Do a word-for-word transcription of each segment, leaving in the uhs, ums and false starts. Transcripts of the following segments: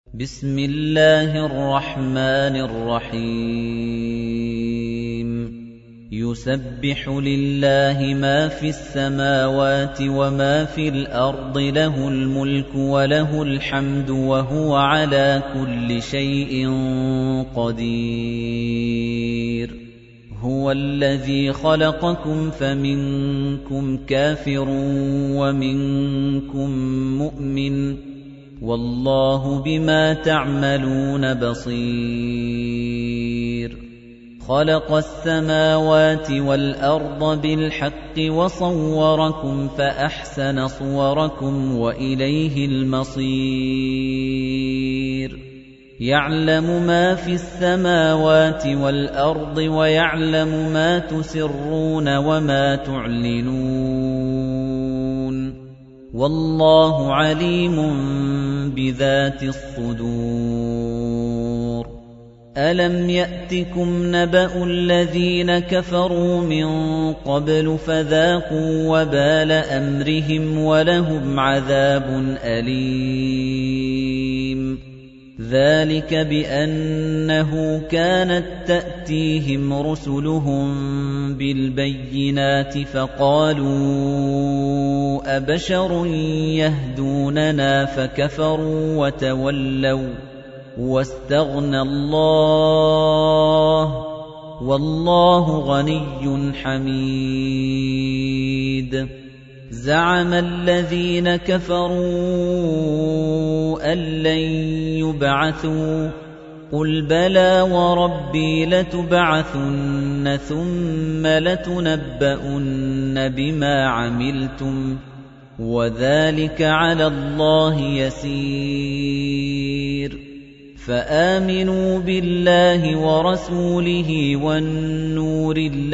بسم الله الرحمن الرحيم يسبح لله ما في السماوات وما في الأرض له الملك وله الحمد وهو على كل شيء قدير هو الذي خلقكم فمنكم كافر ومنكم مؤمن والله بما تعملون بصير خلق السماوات والأرض بالحق وصوركم فأحسن صوركم وإليه المصير يعلم ما في السماوات والأرض ويعلم ما تسرون وما تعلنون والله عليم بذات الصدور ألم يأتكم نبأ الذين كفروا من قبل فذاقوا وبال أمرهم ولهم عذاب أليم ذلك بأنه كانت تأتيهم رسلهم بالبينات فقالوا أبشر يهدوننا فكفروا وتولوا واستغنى الله والله غني حميد زعم الذين كفروا أن لن يبعثوا قل بلى وربي لتبعثن ثم لتنبؤن بما عملتم وذلك على الله يسير فآمنوا بالله ورسوله والنور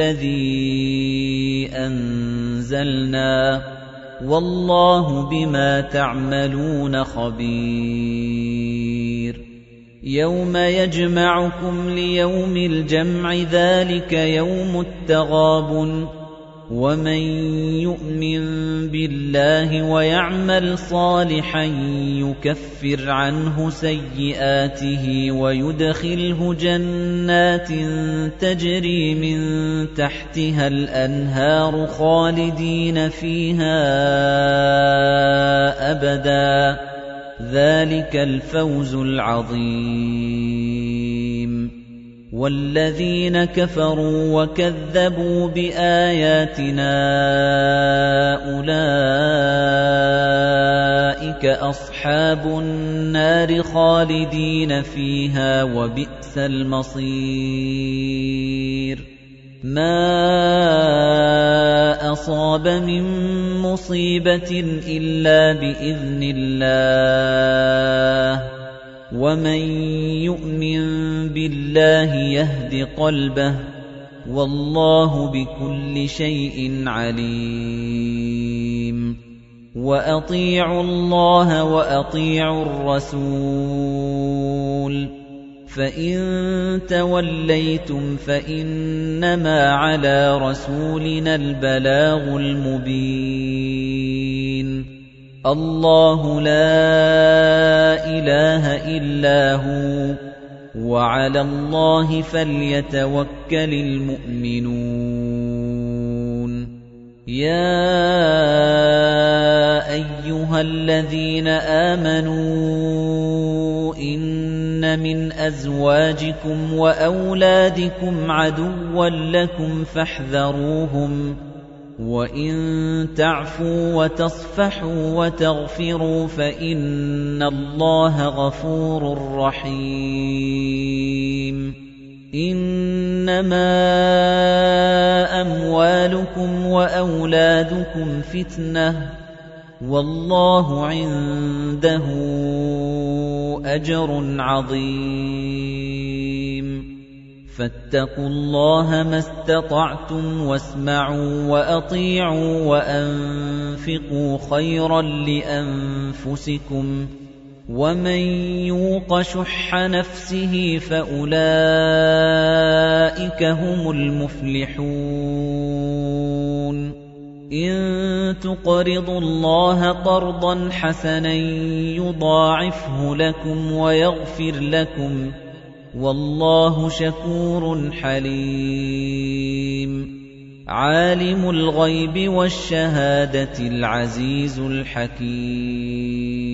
الذي أنزلنا والله بما تعملون خبير يوم يجمعكم ليوم الجمع ذلك يوم التغابن ومن يؤمن بالله ويعمل صالحا يكفر عنه سيئاته ويدخله جنات تجري من تحتها الأنهار خالدين فيها أبدا ذلك الفوز العظيم والذين كفروا وكذبوا بآياتنا أولئك أصحاب النار خالدين فيها وبئس المصير ما أصاب من مصيبة إلا بإذن الله ومن يؤمن بالله يهد قلبه والله بكل شيء عليم وأطيعوا الله وأطيعوا الرسول فإن توليتم فإنما على رسولنا البلاغ المبين الله لا إله إلا هو وعلى الله فليتوكل المؤمنون يا أيها الذين آمنوا إن من أزواجكم وأولادكم عدوا لكم فاحذروهم وَإِن تَعْفُوا وَتَصْفَحُوا وَتَغْفِرُوا فَإِنَّ اللَّهَ غَفُورٌ رَّحِيمٌ إِنَّمَا أَمْوَالُكُمْ وَأَوْلَادُكُمْ فِتْنَةٌ وَاللَّهُ عِندَهُ أَجْرٌ عَظِيمٌ فاتقوا الله ما استطعتم واسمعوا وأطيعوا وأنفقوا خيرا لأنفسكم ومن يوق شح نفسه فأولئك هم المفلحون إِن تُقْرِضُوا اللَّهَ قَرْضًا حَسَنًا يُضَاعِفْهُ لَكُمْ وَيَغْفِرْ لَكُمْ ۚ وَاللَّهُ شَكُورٌ حَلِيمٌ عَالِمُ الْغَيْبِ وَالشَّهَادَةِ الْعَزِيزُ الْحَكِيمُ